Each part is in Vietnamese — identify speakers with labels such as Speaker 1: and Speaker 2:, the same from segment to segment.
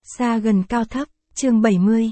Speaker 1: Xa gần cao thấp, chương 70,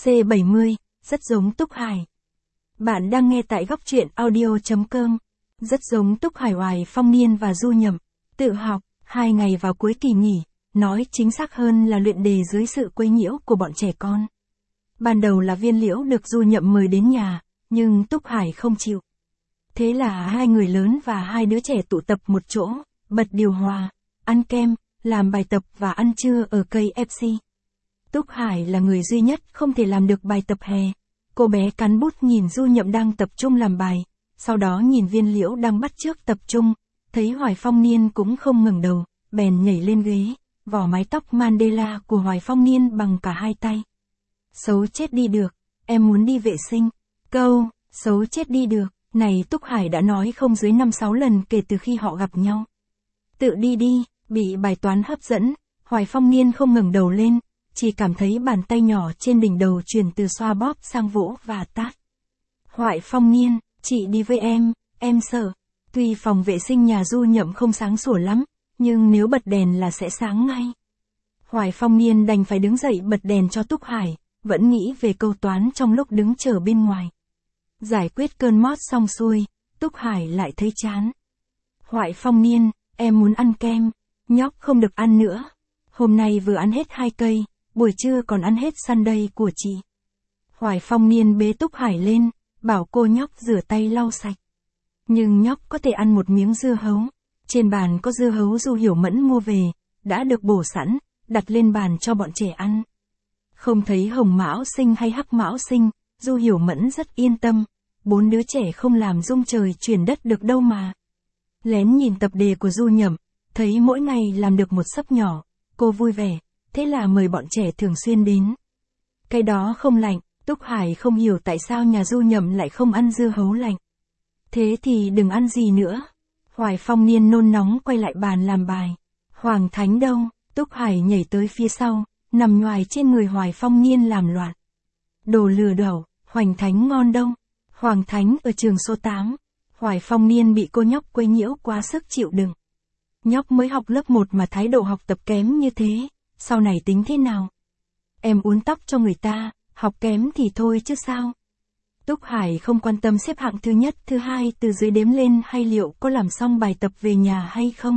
Speaker 1: C70, rất giống Túc Hải. Bạn đang nghe tại góc truyện audio.com. Rất giống Túc Hải, Hoài Phong Niên và Du Nhậm. Tự học, 2 ngày vào cuối kỳ nghỉ, nói chính xác hơn là luyện đề dưới sự quấy nhiễu của bọn trẻ con. Ban đầu là Viên Liễu được Du Nhậm mời đến nhà, nhưng Túc Hải không chịu. Thế là 2 người lớn và 2 đứa trẻ tụ tập một chỗ, bật điều hòa, ăn kem, làm bài tập và ăn trưa ở KFC. Túc Hải là người duy nhất không thể làm được bài tập hè. Cô bé cắn bút nhìn Du Nhậm đang tập trung làm bài, sau đó nhìn Viên Liễu đang bắt chước tập trung, thấy Hoài Phong Niên cũng không ngẩng đầu, bèn nhảy lên ghế, vỏ mái tóc Mandela của Hoài Phong Niên bằng cả 2 tay. Xấu chết đi được, em muốn đi vệ sinh. Câu, xấu chết đi được, này Túc Hải đã nói không dưới 5-6 lần kể từ khi họ gặp nhau. Tự đi đi, bị bài toán hấp dẫn, Hoài Phong Niên không ngẩng đầu lên, chỉ cảm thấy bàn tay nhỏ trên đỉnh đầu chuyển từ xoa bóp sang vỗ và tát. Hoài Phong Niên, chị đi với em sợ. Tuy phòng vệ sinh nhà Du Nhậm không sáng sủa lắm, nhưng nếu bật đèn là sẽ sáng ngay. Hoài Phong Niên đành phải đứng dậy bật đèn cho Túc Hải, vẫn nghĩ về câu toán trong lúc đứng chờ bên ngoài. Giải quyết cơn mót xong xuôi, Túc Hải lại thấy chán. Hoài Phong Niên, em muốn ăn kem, nhóc không được ăn nữa. Hôm nay vừa ăn hết 2 cây, buổi trưa còn ăn hết sundae của chị. Hoài Phong Niên bế Túc Hải lên, bảo cô nhóc rửa tay lau sạch. Nhưng nhóc có thể ăn một miếng dưa hấu. Trên bàn có dưa hấu Du Hiểu Mẫn mua về, đã được bổ sẵn, đặt lên bàn cho bọn trẻ ăn. Không thấy Hồng Mão Sinh hay Hắc Mão Sinh, Du Hiểu Mẫn rất yên tâm. 4 đứa trẻ không làm rung trời chuyển đất được đâu mà. Lén nhìn tập đề của Du Nhậm, thấy mỗi ngày làm được một xấp nhỏ, cô vui vẻ, thế là mời bọn trẻ thường xuyên đến. Cái đó không lạnh, Túc Hải không hiểu tại sao nhà Du Nhậm lại không ăn dưa hấu lạnh. Thế thì đừng ăn gì nữa. Hoài Phong Niên nôn nóng quay lại bàn làm bài. Hoàng Thánh đâu? Túc Hải nhảy tới phía sau, nằm nhoài trên người Hoài Phong Niên làm loạn. Đồ lừa đảo, Hoành Thánh ngon đâu? Hoàng Thánh ở trường số 8. Hoài Phong Niên bị cô nhóc quấy nhiễu quá sức chịu đựng. Nhóc mới học lớp 1 mà thái độ học tập kém như thế, sau này tính thế nào? Em uốn tóc cho người ta, học kém thì thôi chứ sao? Túc Hải không quan tâm xếp hạng thứ nhất, thứ hai từ dưới đếm lên hay liệu có làm xong bài tập về nhà hay không.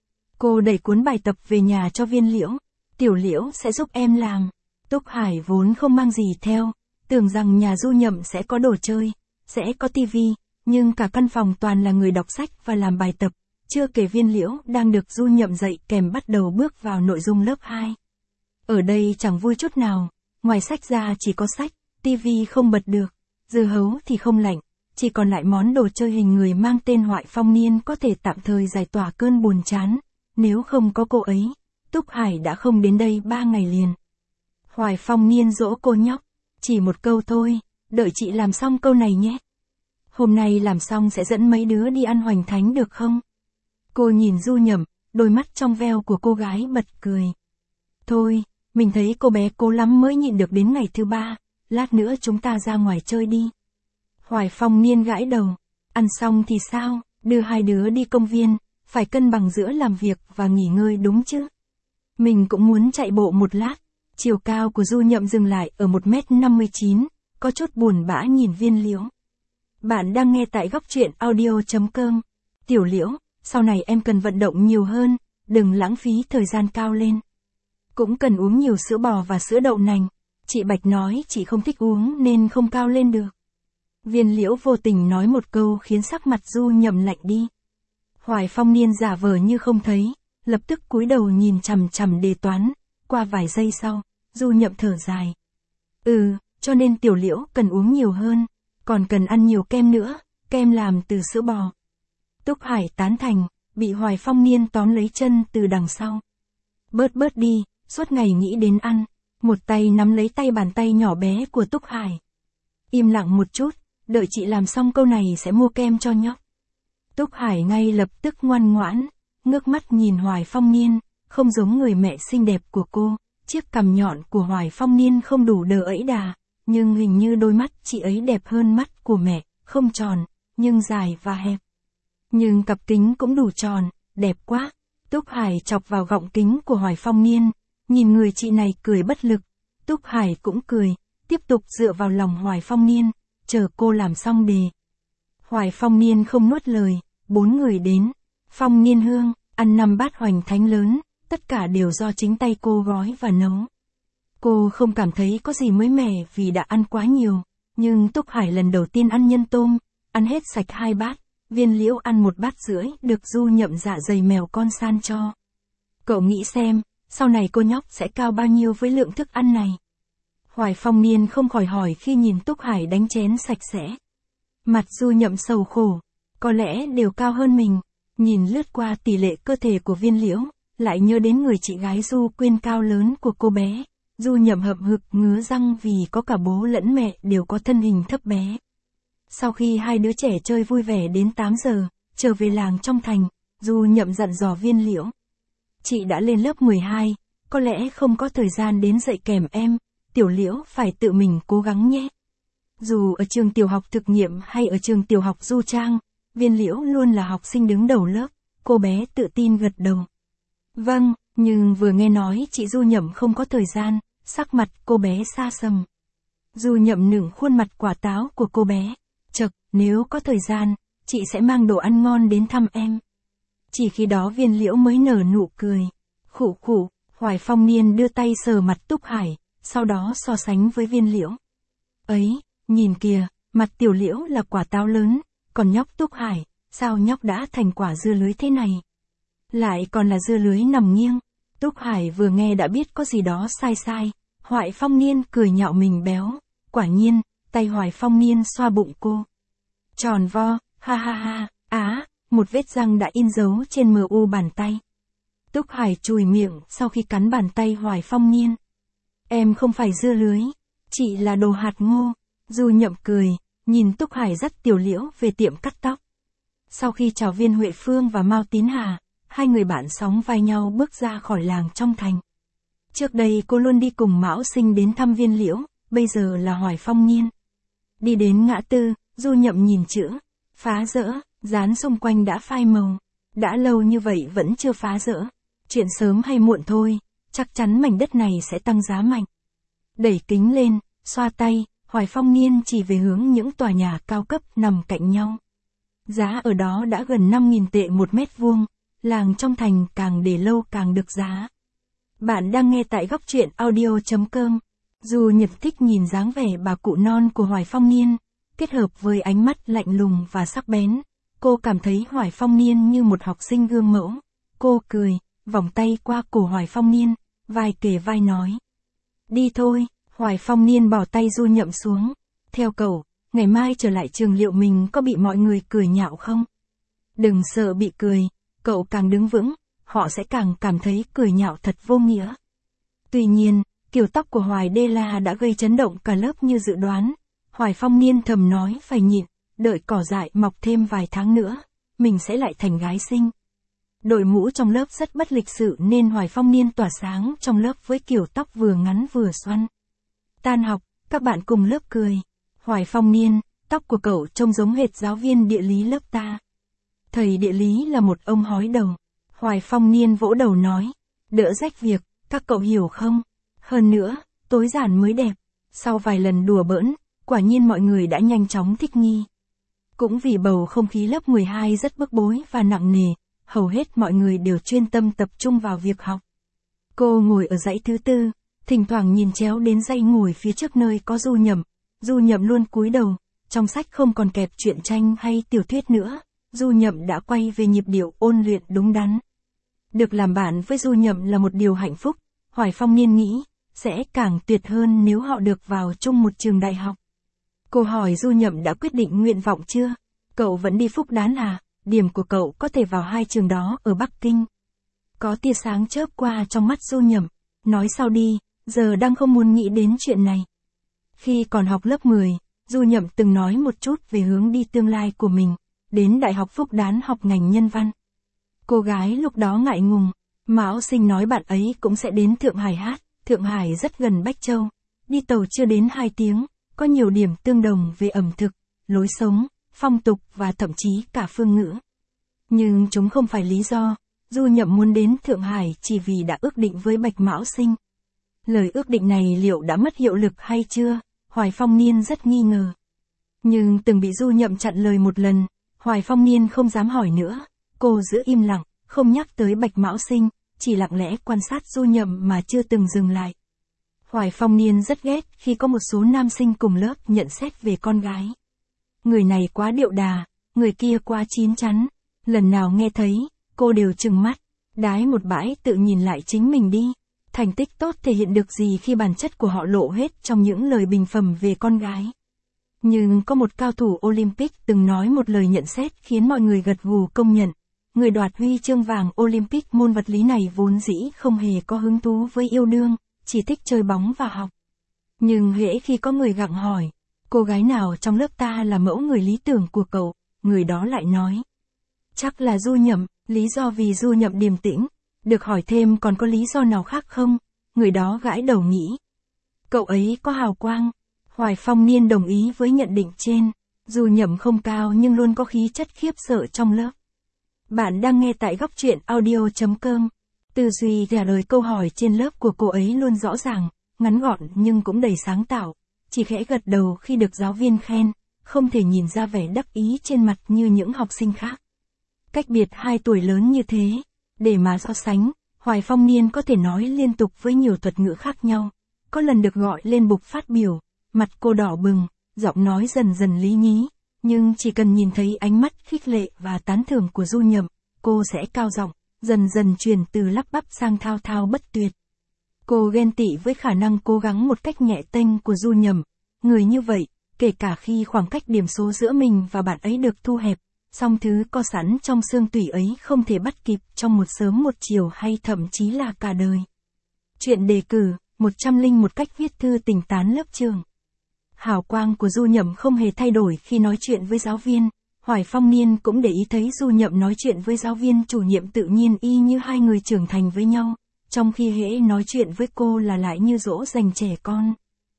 Speaker 1: Cô đẩy cuốn bài tập về nhà cho Viên Liễu. Tiểu Liễu sẽ giúp em làm. Túc Hải vốn không mang gì theo, tưởng rằng nhà Du Nhậm sẽ có đồ chơi, sẽ có tivi, nhưng cả căn phòng toàn là người đọc sách và làm bài tập, chưa kể Viên Liễu đang được Du Nhậm dạy kèm bắt đầu bước vào nội dung lớp 2. Ở đây chẳng vui chút nào, ngoài sách ra chỉ có sách, tivi không bật được, dưa hấu thì không lạnh, chỉ còn lại món đồ chơi hình người mang tên Hoài Phong Niên có thể tạm thời giải tỏa cơn buồn chán, nếu không có cô ấy, Túc Hải đã không đến đây 3 ngày liền. Hoài Phong Niên dỗ cô nhóc, chỉ một câu thôi, đợi chị làm xong câu này nhé. Hôm nay làm xong sẽ dẫn mấy đứa đi ăn Hoành Thánh được không? Cô nhìn Du Nhậm, đôi mắt trong veo của cô gái bật cười. Thôi, mình thấy cô bé cố lắm mới nhịn được đến ngày thứ 3, lát nữa chúng ta ra ngoài chơi đi. Hoài Phong Niên gãi đầu, ăn xong thì sao, đưa 2 đứa đi công viên, phải cân bằng giữa làm việc và nghỉ ngơi đúng chứ. Mình cũng muốn chạy bộ một lát. Chiều cao của Du Nhậm dừng lại ở 1m59, có chút buồn bã nhìn Viên Liễu. Bạn đang nghe tại góc truyện audio.com. Tiểu Liễu, sau này em cần vận động nhiều hơn, đừng lãng phí thời gian cao lên. Cũng cần uống nhiều sữa bò và sữa đậu nành. Chị Bạch nói chị không thích uống nên không cao lên được. Viên Liễu vô tình nói một câu khiến sắc mặt Du Nhậm lạnh đi. Hoài Phong Niên giả vờ như không thấy, lập tức cúi đầu nhìn chằm chằm đề toán. Qua vài giây sau, Du Nhậm thở dài. Cho nên Tiểu Liễu cần uống nhiều hơn, còn cần ăn nhiều kem nữa, kem làm từ sữa bò. Túc Hải tán thành, bị Hoài Phong Niên tóm lấy chân từ đằng sau. Bớt đi, suốt ngày nghĩ đến ăn, một tay nắm lấy bàn tay nhỏ bé của Túc Hải. Im lặng một chút, đợi chị làm xong câu này sẽ mua kem cho nhóc. Túc Hải ngay lập tức ngoan ngoãn, ngước mắt nhìn Hoài Phong Niên. Không giống người mẹ xinh đẹp của cô, chiếc cằm nhọn của Hoài Phong Niên không đủ đờ ẫy đà, nhưng hình như đôi mắt chị ấy đẹp hơn mắt của mẹ, không tròn, nhưng dài và hẹp. Nhưng cặp kính cũng đủ tròn, đẹp quá. Túc Hải chọc vào gọng kính của Hoài Phong Niên, Nhìn người chị này cười bất lực, Túc Hải cũng cười, tiếp tục dựa vào lòng Hoài Phong Niên, chờ cô làm xong đề. Hoài Phong Niên không nuốt lời, 4 người đến. Phong Niên Hương, ăn 5 bát hoành thánh lớn, tất cả đều do chính tay cô gói và nấu. Cô không cảm thấy có gì mới mẻ vì đã ăn quá nhiều, nhưng Túc Hải lần đầu tiên ăn nhân tôm, ăn hết sạch 2 bát, Viên Liễu ăn 1 bát rưỡi được Du Nhậm dạ dày mèo con san cho. Cậu nghĩ xem, sau này cô nhóc sẽ cao bao nhiêu với lượng thức ăn này? Hoài Phong Niên không khỏi hỏi khi nhìn Túc Hải đánh chén sạch sẽ. Mặt Du Nhậm sầu khổ, có lẽ đều cao hơn mình, nhìn lướt qua tỷ lệ cơ thể của Viên Liễu, lại nhớ đến người chị gái Du Quyên cao lớn của cô bé. Du Nhậm hậm hực ngứa răng vì có cả bố lẫn mẹ đều có thân hình thấp bé. Sau khi hai đứa trẻ chơi vui vẻ đến 8 giờ, trở về làng trong thành, Du Nhậm dặn dò Viên Liễu. Chị đã lên lớp 12, có lẽ không có thời gian đến dạy kèm em, Tiểu Liễu phải tự mình cố gắng nhé. Dù ở trường tiểu học thực nghiệm hay ở trường tiểu học Du Trang, Viên Liễu luôn là học sinh đứng đầu lớp, cô bé tự tin gật đầu. Vâng, nhưng vừa nghe nói chị Du Nhậm không có thời gian, sắc mặt cô bé xa sầm. Du Nhậm nựng khuôn mặt quả táo của cô bé. Chậc, nếu có thời gian, chị sẽ mang đồ ăn ngon đến thăm em. Chỉ khi đó Viên Liễu mới nở nụ cười. Khụ khụ, Hoài Phong Niên đưa tay sờ mặt Túc Hải, sau đó so sánh với Viên Liễu. Ấy, nhìn kìa, mặt Tiểu Liễu là quả táo lớn, còn nhóc Túc Hải, sao nhóc đã thành quả dưa lưới thế này? Lại còn là dưa lưới nằm nghiêng. Túc Hải vừa nghe đã biết có gì đó sai sai. Hoài Phong Niên cười nhạo mình béo. Quả nhiên, tay Hoài Phong Niên xoa bụng cô. Tròn vo, ha ha ha, một vết răng đã in dấu trên mu bàn tay. Túc Hải chùi miệng sau khi cắn bàn tay Hoài Phong Niên. Em không phải dưa lưới, chị là đồ hạt ngô. Du Nhậm cười, nhìn Túc Hải dắt Tiểu Liễu về tiệm cắt tóc. Sau khi chào Viên Huệ Phương và Mao Tín Hà, hai người bạn sóng vai nhau bước ra khỏi làng trong thành. Trước đây cô luôn đi cùng Mão Sinh đến thăm Viên Liễu, bây giờ là Hoài Phong Niên. Đi đến ngã tư, Du Nhậm nhìn chữ phá rỡ, dán xung quanh đã phai màu. Đã lâu như vậy vẫn chưa phá rỡ. Chuyện sớm hay muộn thôi, chắc chắn mảnh đất này sẽ tăng giá mạnh. Đẩy kính lên, xoa tay, Hoài Phong Niên chỉ về hướng những tòa nhà cao cấp nằm cạnh nhau. Giá ở đó đã gần 5.000 tệ 1 mét vuông, làng trong thành càng để lâu càng được giá. Bạn đang nghe tại góc truyện audio.com. Du Nhật thích nhìn dáng vẻ bà cụ non của Hoài Phong Niên, kết hợp với ánh mắt lạnh lùng và sắc bén. Cô cảm thấy Hoài Phong Niên như một học sinh gương mẫu. Cô cười, vòng tay qua cổ Hoài Phong Niên, vai kề vai nói. Đi thôi, Hoài Phong Niên bỏ tay Du Nhậm xuống. Theo cậu, ngày mai trở lại trường liệu mình có bị mọi người cười nhạo không? Đừng sợ bị cười, cậu càng đứng vững, họ sẽ càng cảm thấy cười nhạo thật vô nghĩa. Tuy nhiên, kiểu tóc của Hoài Đê La đã gây chấn động cả lớp như dự đoán. Hoài Phong Niên thầm nói phải nhịn, đợi cỏ dại mọc thêm vài tháng nữa, mình sẽ lại thành gái xinh. Đội mũ trong lớp rất bất lịch sự nên Hoài Phong Niên tỏa sáng trong lớp với kiểu tóc vừa ngắn vừa xoăn. Tan học, các bạn cùng lớp cười. Hoài Phong Niên, tóc của cậu trông giống hệt giáo viên địa lý lớp ta. Thầy địa lý là một ông hói đầu. Hoài Phong Niên vỗ đầu nói, đỡ rách việc, các cậu hiểu không? Hơn nữa, tối giản mới đẹp. Sau vài lần đùa bỡn, quả nhiên mọi người đã nhanh chóng thích nghi. Cũng vì bầu không khí lớp 12 rất bức bối và nặng nề, hầu hết mọi người đều chuyên tâm tập trung vào việc học. Cô ngồi ở dãy thứ 4, thỉnh thoảng nhìn chéo đến dãy ngồi phía trước nơi có Du Nhậm. Du Nhậm luôn cúi đầu, trong sách không còn kẹp truyện tranh hay tiểu thuyết nữa. Du Nhậm đã quay về nhịp điệu ôn luyện đúng đắn. Được làm bạn với Du Nhậm là một điều hạnh phúc, Hoài Phong Niên nghĩ, sẽ càng tuyệt hơn nếu họ được vào chung một trường đại học. Cô hỏi Du Nhậm đã quyết định nguyện vọng chưa? Cậu vẫn đi Phúc Đán à? Điểm của cậu có thể vào 2 trường đó ở Bắc Kinh. Có tia sáng chớp qua trong mắt Du Nhậm, nói sau đi, giờ đang không muốn nghĩ đến chuyện này. Khi còn học lớp 10, Du Nhậm từng nói một chút về hướng đi tương lai của mình, đến Đại học Phúc Đán học ngành nhân văn. Cô gái lúc đó ngại ngùng, Mão Sinh nói bạn ấy cũng sẽ đến Thượng Hải hát, Thượng Hải rất gần Bách Châu, đi tàu chưa đến 2 tiếng, có nhiều điểm tương đồng về ẩm thực, lối sống, phong tục và thậm chí cả phương ngữ. Nhưng chúng không phải lý do, Du Nhậm muốn đến Thượng Hải chỉ vì đã ước định với Bạch Mão Sinh. Lời ước định này liệu đã mất hiệu lực hay chưa? Hoài Phong Niên rất nghi ngờ. Nhưng từng bị Du Nhậm chặn lời một lần, Hoài Phong Niên không dám hỏi nữa. Cô giữ im lặng, không nhắc tới Bạch Mão Sinh, chỉ lặng lẽ quan sát Du Nhậm mà chưa từng dừng lại. Hoài Phong Niên rất ghét khi có một số nam sinh cùng lớp nhận xét về con gái. Người này quá điệu đà, người kia quá chín chắn. Lần nào nghe thấy, cô đều trừng mắt, đái một bãi tự nhìn lại chính mình đi. Thành tích tốt thể hiện được gì khi bản chất của họ lộ hết trong những lời bình phẩm về con gái. Nhưng có một cao thủ Olympic từng nói một lời nhận xét khiến mọi người gật gù công nhận. Người đoạt huy chương vàng Olympic môn vật lý này vốn dĩ không hề có hứng thú với yêu đương, chỉ thích chơi bóng và học. Nhưng hễ khi có người gặng hỏi, cô gái nào trong lớp ta là mẫu người lý tưởng của cậu, người đó lại nói. Chắc là Du Nhậm, lý do vì Du Nhậm điềm tĩnh. Được hỏi thêm còn có lý do nào khác không? Người đó gãi đầu nghĩ. Cậu ấy có hào quang. Hoài Phong Niên đồng ý với nhận định trên. Du Nhậm không cao nhưng luôn có khí chất khiếp sợ trong lớp. Bạn đang nghe tại góc truyện audio.com. Tư duy trả lời câu hỏi trên lớp của cô ấy luôn rõ ràng, ngắn gọn nhưng cũng đầy sáng tạo. Chỉ khẽ gật đầu khi được giáo viên khen, không thể nhìn ra vẻ đắc ý trên mặt như những học sinh khác. Cách biệt 2 tuổi lớn như thế. Để mà so sánh, Hoài Phong Niên có thể nói liên tục với nhiều thuật ngữ khác nhau. Có lần được gọi lên bục phát biểu, mặt cô đỏ bừng, giọng nói dần dần lý nhí. Nhưng chỉ cần nhìn thấy ánh mắt khích lệ và tán thưởng của Du Nhậm, cô sẽ cao giọng, dần dần chuyển từ lắp bắp sang thao thao bất tuyệt. Cô ghen tị với khả năng cố gắng một cách nhẹ tênh của Du Nhậm. Người như vậy, kể cả khi khoảng cách điểm số giữa mình và bạn ấy được thu hẹp, song thứ có sẵn trong xương tủy ấy không thể bắt kịp trong một sớm một chiều hay thậm chí là cả đời. Chuyện đề cử, 101 cách viết thư tình tán lớp trường. Hào quang của Du Nhậm không hề thay đổi khi nói chuyện với giáo viên. Hoài Phong Niên cũng để ý thấy Du Nhậm nói chuyện với giáo viên chủ nhiệm tự nhiên y như hai người trưởng thành với nhau, trong khi hễ nói chuyện với cô là lại như dỗ dành trẻ con.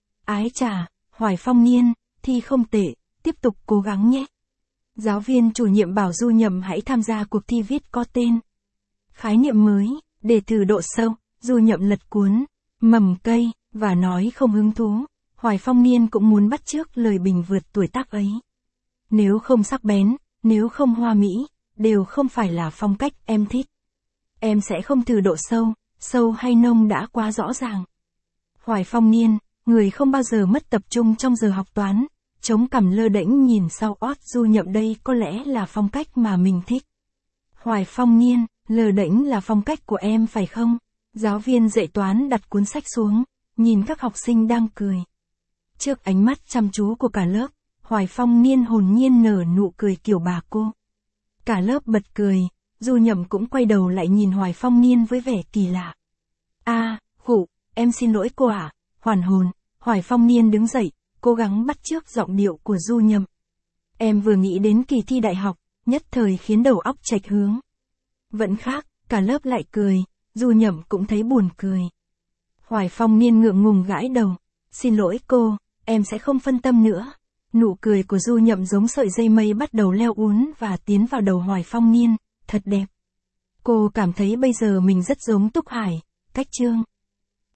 Speaker 1: Ái chà, Hoài Phong Niên, thi không tệ, tiếp tục cố gắng nhé. Giáo viên chủ nhiệm bảo Du Nhậm hãy tham gia cuộc thi viết có tên. Khái niệm mới, để thử độ sâu, Du Nhậm lật cuốn, mầm cây, và nói không hứng thú. Hoài Phong Niên cũng muốn bắt chước lời bình vượt tuổi tác ấy. Nếu không sắc bén, nếu không hoa mỹ, đều không phải là phong cách em thích. Em sẽ không thử độ sâu, sâu hay nông đã quá rõ ràng. Hoài Phong Niên, người không bao giờ mất tập trung trong giờ học toán, chống cằm lơ đễnh nhìn sau ót Du Nhậm đây có lẽ là phong cách mà mình thích. Hoài Phong Niên, lơ đễnh là phong cách của em phải không? Giáo viên dạy toán đặt cuốn sách xuống, nhìn các học sinh đang cười. Trước ánh mắt chăm chú của cả lớp, Hoài Phong Niên hồn nhiên nở nụ cười kiểu bà cô. Cả lớp bật cười, Du Nhậm cũng quay đầu lại nhìn Hoài Phong Niên với vẻ kỳ lạ. Khụ, em xin lỗi cô ạ. Hoàn hồn, Hoài Phong Niên đứng dậy, cố gắng bắt chước giọng điệu của Du Nhậm. Em vừa nghĩ đến kỳ thi đại học, nhất thời khiến đầu óc chệch hướng. Vẫn khác, cả lớp lại cười, Du Nhậm cũng thấy buồn cười. Hoài Phong Niên ngượng ngùng gãi đầu. Xin lỗi cô, em sẽ không phân tâm nữa. Nụ cười của Du Nhậm giống sợi dây mây bắt đầu leo uốn và tiến vào đầu Hoài Phong Niên, thật đẹp. Cô cảm thấy bây giờ mình rất giống Túc Hải, cách chương.